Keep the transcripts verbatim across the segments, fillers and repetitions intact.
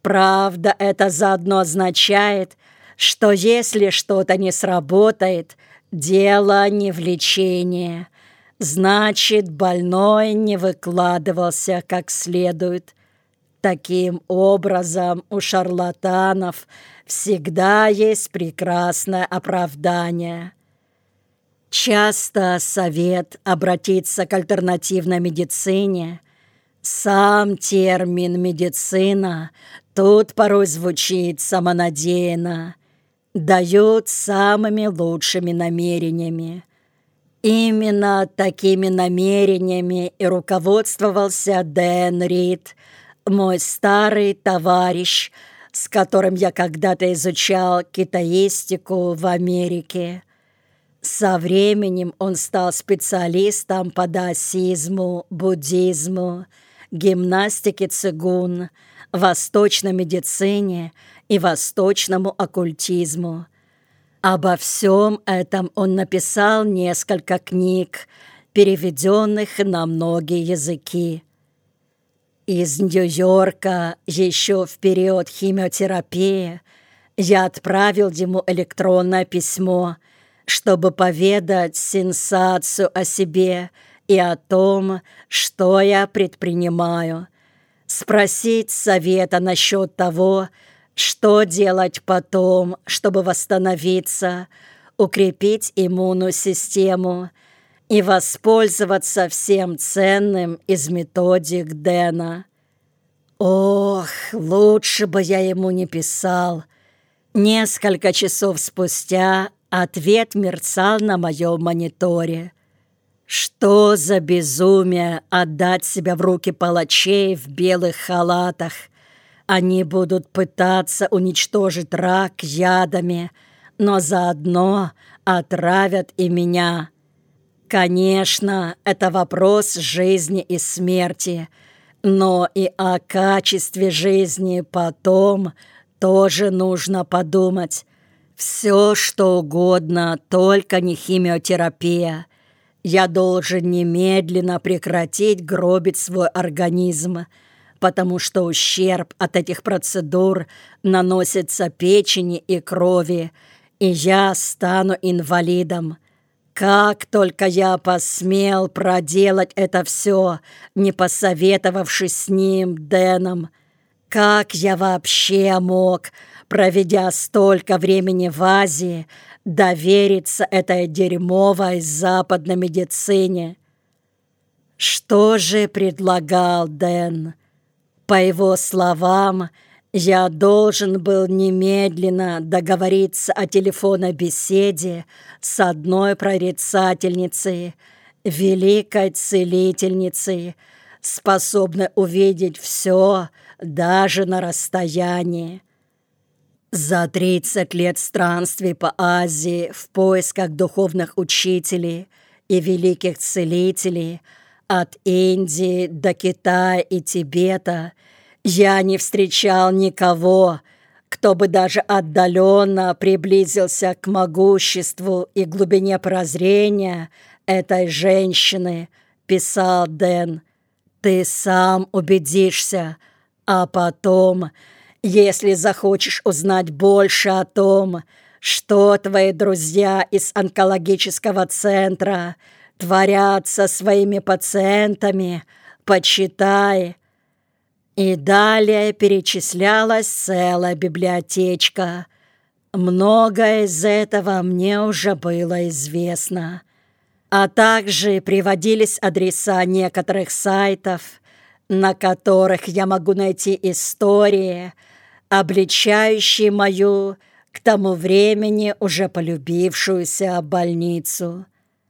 Правда, это заодно означает, что если что-то не сработает, дело не в лечении. Значит, больной не выкладывался как следует. Таким образом, у шарлатанов всегда есть прекрасное оправдание. Часто совет обратиться к альтернативной медицине. Сам термин «медицина» тут порой звучит самонадеянно, дают самыми лучшими намерениями. Именно такими намерениями и руководствовался Дэн Рид, мой старый товарищ, с которым я когда-то изучал китаистику в Америке. Со временем он стал специалистом по даосизму, буддизму, гимнастике цигун, восточной медицине и восточному оккультизму. Обо всем этом он написал несколько книг, переведенных на многие языки. Из Нью-Йорка еще в период химиотерапии я отправил ему электронное письмо, чтобы поведать сенсацию о себе и о том, что я предпринимаю, спросить совета насчет того, что делать потом, чтобы восстановиться, укрепить иммунную систему и воспользоваться всем ценным из методик Дэна. Ох, лучше бы я ему не писал. Несколько часов спустя ответ мерцал на моем мониторе. Что за безумие отдать себя в руки палачей в белых халатах? Они будут пытаться уничтожить рак ядами, но заодно отравят и меня. Конечно, это вопрос жизни и смерти, но и о качестве жизни потом тоже нужно подумать. Все, что угодно, только не химиотерапия. Я должен немедленно прекратить гробить свой организм, потому что ущерб от этих процедур наносится печени и крови, и я стану инвалидом. Как только я посмел проделать это все, не посоветовавшись с ним, Дэном, как я вообще мог, проведя столько времени в Азии, довериться этой дерьмовой западной медицине? Что же предлагал Дэн? По его словам, я должен был немедленно договориться о телефонной беседе с одной прорицательницей, великой целительницей, способной увидеть все даже на расстоянии. За тридцать лет странствий по Азии в поисках духовных учителей и великих целителей от Индии до Китая и Тибета я не встречал никого, кто бы даже отдаленно приблизился к могуществу и глубине прозрения этой женщины, писал Дэн. Ты сам убедишься, а потом, если захочешь узнать больше о том, что твои друзья из онкологического центра творят со своими пациентами, почитай. И далее перечислялась целая библиотечка. Многое из этого мне уже было известно. А также приводились адреса некоторых сайтов, на которых я могу найти истории, обличающие мою, к тому времени уже полюбившуюся больницу.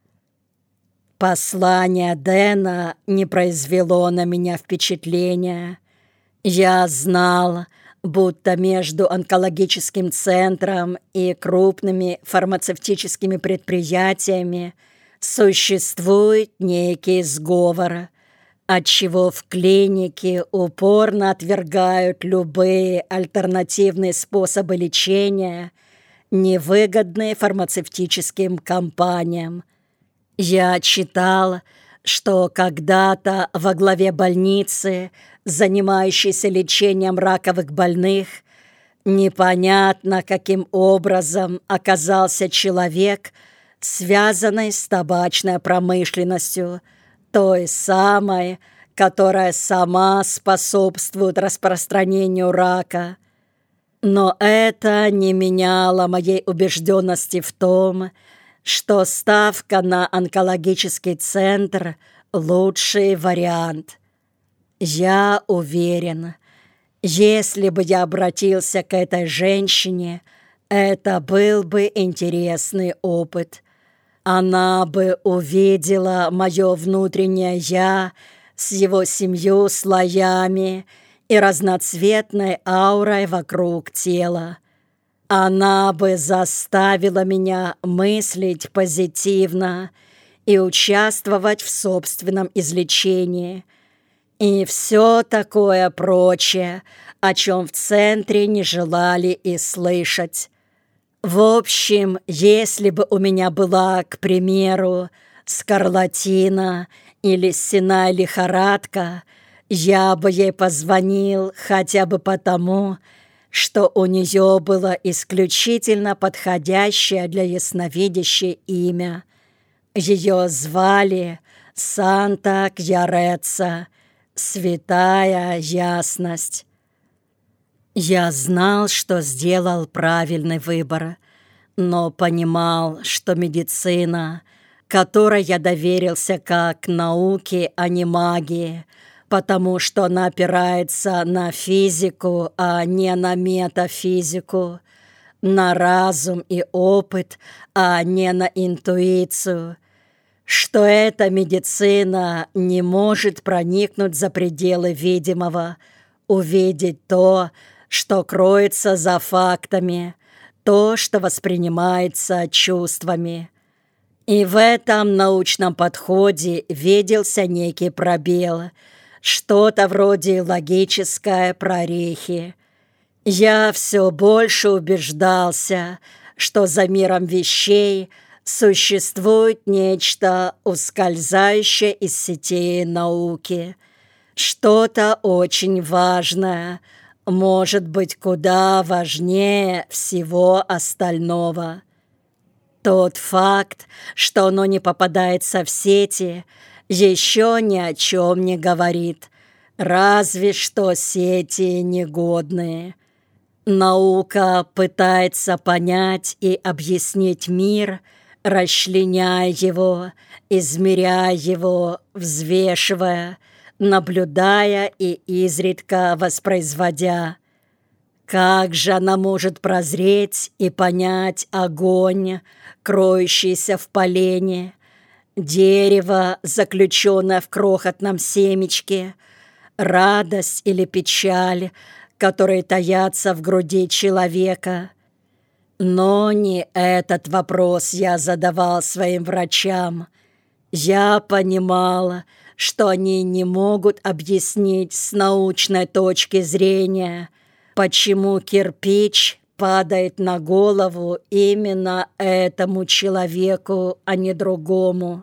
Послание Дэна не произвело на меня впечатления. Я знал, будто между онкологическим центром и крупными фармацевтическими предприятиями существует некий сговор, отчего в клинике упорно отвергают любые альтернативные способы лечения, невыгодные фармацевтическим компаниям. Я читал, что когда-то во главе больницы занимающийся лечением раковых больных, непонятно, каким образом оказался человек, связанный с табачной промышленностью, той самой, которая сама способствует распространению рака. Но это не меняло моей убежденности в том, что ставка на онкологический центр – лучший вариант. Я уверен, если бы я обратился к этой женщине, это был бы интересный опыт. Она бы увидела мое внутреннее «я» с его семью слоями и разноцветной аурой вокруг тела. Она бы заставила меня мыслить позитивно и участвовать в собственном излечении. И все такое прочее, о чем в центре не желали и слышать. В общем, если бы у меня была, к примеру, скарлатина или сенная лихорадка, я бы ей позвонил хотя бы потому, что у нее было исключительно подходящее для ясновидящей имя. Ее звали Санта Кьяреца, святая ясность. Я знал, что сделал правильный выбор, но понимал, что медицина, которой я доверился как науке, а не магии, потому что она опирается на физику, а не на метафизику, на разум и опыт, а не на интуицию, что эта медицина не может проникнуть за пределы видимого, увидеть то, что кроется за фактами, то, что воспринимается чувствами. И в этом научном подходе виделся некий пробел, что-то вроде логической прорехи. Я все больше убеждался, что за миром вещей существует нечто, ускользающее из сетей науки, что-то очень важное, может быть, куда важнее всего остального. Тот факт, что оно не попадается в сети, еще ни о чем не говорит, разве что сети негодные. Наука пытается понять и объяснить мир, расчленяя его, измеряя его, взвешивая, наблюдая и изредка воспроизводя. Как же она может прозреть и понять огонь, кроющийся в полене, дерево, заключенное в крохотном семечке, радость или печаль, которые таятся в груди человека? Но не этот вопрос я задавал своим врачам. Я понимала, что они не могут объяснить с научной точки зрения, почему кирпич падает на голову именно этому человеку, а не другому.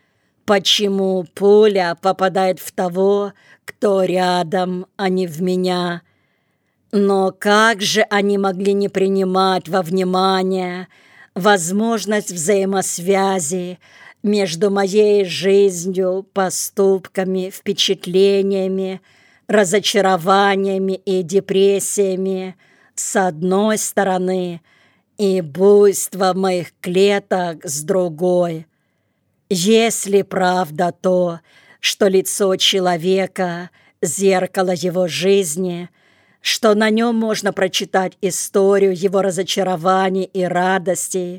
Почему пуля попадает в того, кто рядом, а не в меня. Но как же они могли не принимать во внимание возможность взаимосвязи между моей жизнью, поступками, впечатлениями, разочарованиями и депрессиями с одной стороны и буйство моих клеток с другой? Если правда то, что лицо человека – зеркало его жизни, что на нем можно прочитать историю его разочарований и радостей,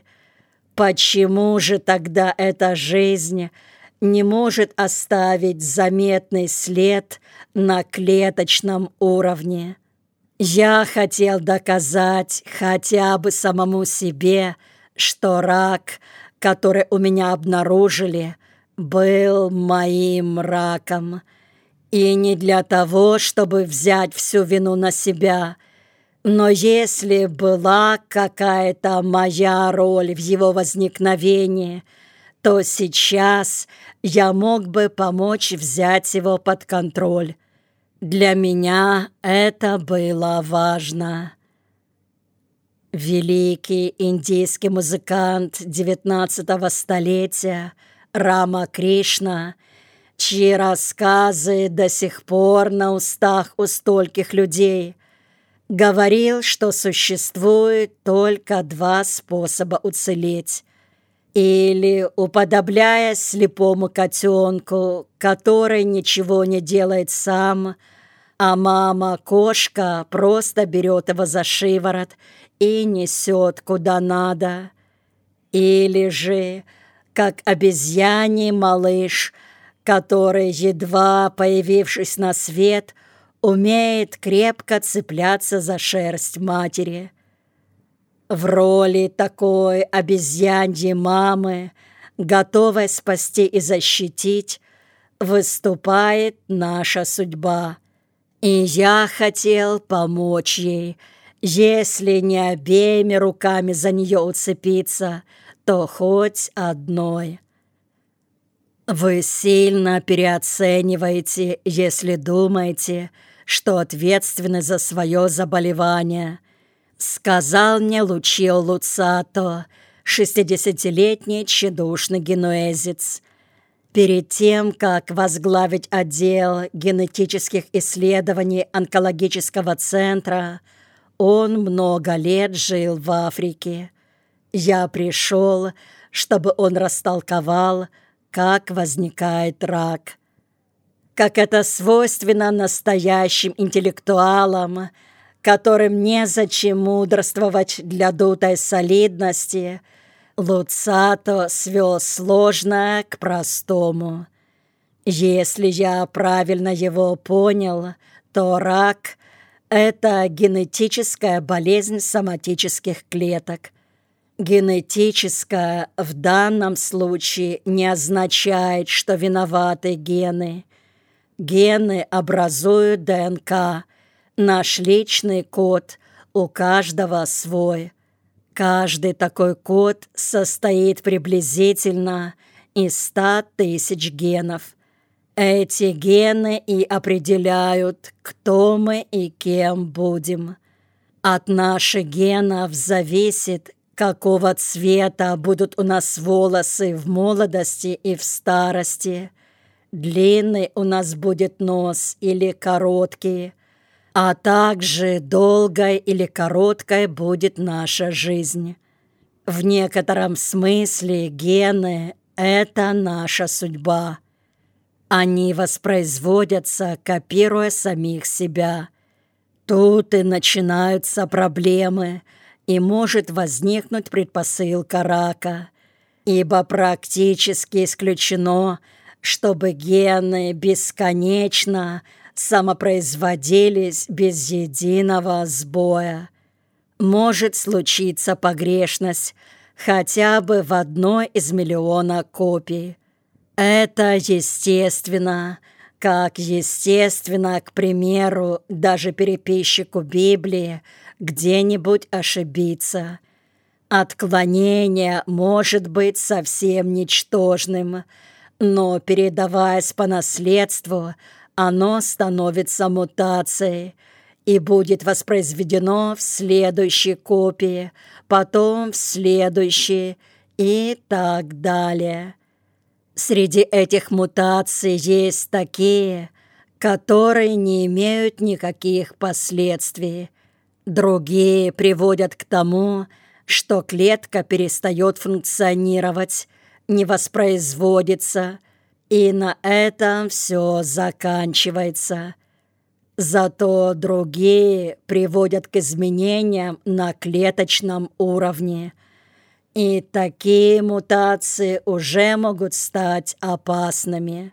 почему же тогда эта жизнь не может оставить заметный след на клеточном уровне? Я хотел доказать хотя бы самому себе, что рак, который у меня обнаружили, был моим раком. И не для того, чтобы взять всю вину на себя, но если была какая-то моя роль в его возникновении, то сейчас я мог бы помочь взять его под контроль. Для меня это было важно. Великий индийский музыкант девятнадцатого столетия Рама Кришна, чьи рассказы до сих пор на устах у стольких людей, говорил, что существует только два способа уцелеть. Или, уподобляясь слепому котенку, который ничего не делает сам, а мама-кошка просто берет его за шиворот и несет куда надо. Или же, как обезьяний малыш, который, едва появившись на свет, умеет крепко цепляться за шерсть матери. В роли такой обезьяньей мамы, готовой спасти и защитить, выступает наша судьба. И я хотел помочь ей, если не обеими руками за нее уцепиться, то хоть одной. Вы сильно переоцениваете, если думаете, что ответственны за свое заболевание, сказал мне Лучио Луцато, шестидесятилетний тщедушный генуэзец. Перед тем, как возглавить отдел генетических исследований онкологического центра, он много лет жил в Африке. Я пришел, чтобы он растолковал, как возникает рак. Как это свойственно настоящим интеллектуалам, которым незачем мудрствовать для дутой солидности, Луцато свел сложное к простому. Если я правильно его понял, то рак – это генетическая болезнь соматических клеток. Генетическая в данном случае не означает, что виноваты гены. Гены образуют ДНК, наш личный код, у каждого свой. Каждый такой код состоит приблизительно из ста тысяч генов. Эти гены и определяют, кто мы и кем будем. От наших генов зависит, какого цвета будут у нас волосы в молодости и в старости. Длинный у нас будет нос или короткий, а также долгой или короткой будет наша жизнь. В некотором смысле гены – это наша судьба. Они воспроизводятся, копируя самих себя. Тут и начинаются проблемы, и может возникнуть предпосылка рака, ибо практически исключено, чтобы гены бесконечно самопроизводились без единого сбоя. Может случиться погрешность хотя бы в одной из миллиона копий. Это естественно, как естественно, к примеру, даже переписчику Библии где-нибудь ошибиться. Отклонение может быть совсем ничтожным, но, передаваясь по наследству, оно становится мутацией и будет воспроизведено в следующей копии, потом в следующей и так далее. Среди этих мутаций есть такие, которые не имеют никаких последствий. Другие приводят к тому, что клетка перестает функционировать, не воспроизводится, и на этом все заканчивается. Зато другие приводят к изменениям на клеточном уровне, и такие мутации уже могут стать опасными.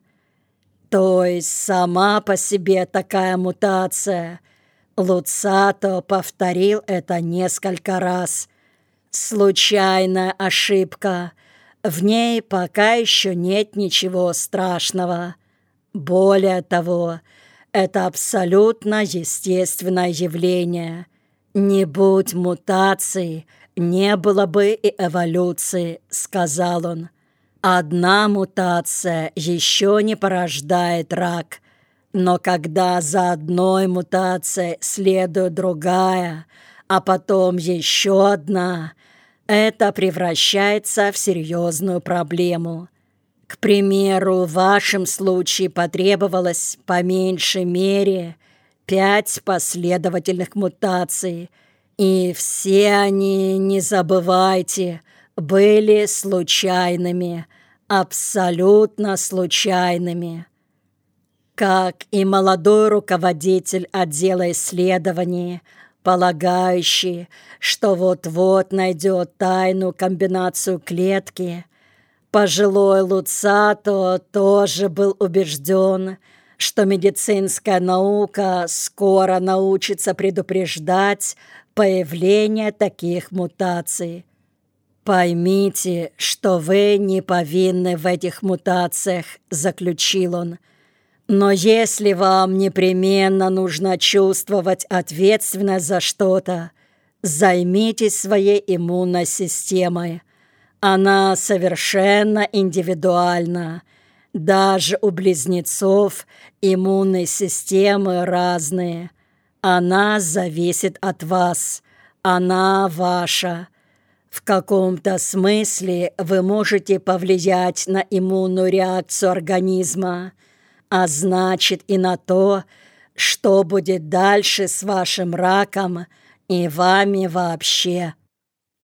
То есть сама по себе такая мутация, Луцато повторил это несколько раз, случайная ошибка, в ней пока еще нет ничего страшного. Более того, это абсолютно естественное явление. Не будь мутаций, не было бы и эволюции, сказал он. Одна мутация еще не порождает рак. Но когда за одной мутацией следует другая, а потом еще одна, это превращается в серьезную проблему. К примеру, в вашем случае потребовалось по меньшей мере пять последовательных мутаций, и все они, не забывайте, были случайными, абсолютно случайными. Как и молодой руководитель отдела исследований, полагающий, что вот-вот найдет тайную комбинацию клетки, пожилой Луцато тоже был убежден, что медицинская наука скоро научится предупреждать появление таких мутаций. «Поймите, что вы не повинны в этих мутациях», — заключил он. «Но если вам непременно нужно чувствовать ответственность за что-то, займитесь своей иммунной системой. Она совершенно индивидуальна. Даже у близнецов иммунные системы разные. Она зависит от вас. Она ваша. В каком-то смысле вы можете повлиять на иммунную реакцию организма, а значит и на то, что будет дальше с вашим раком и вами вообще».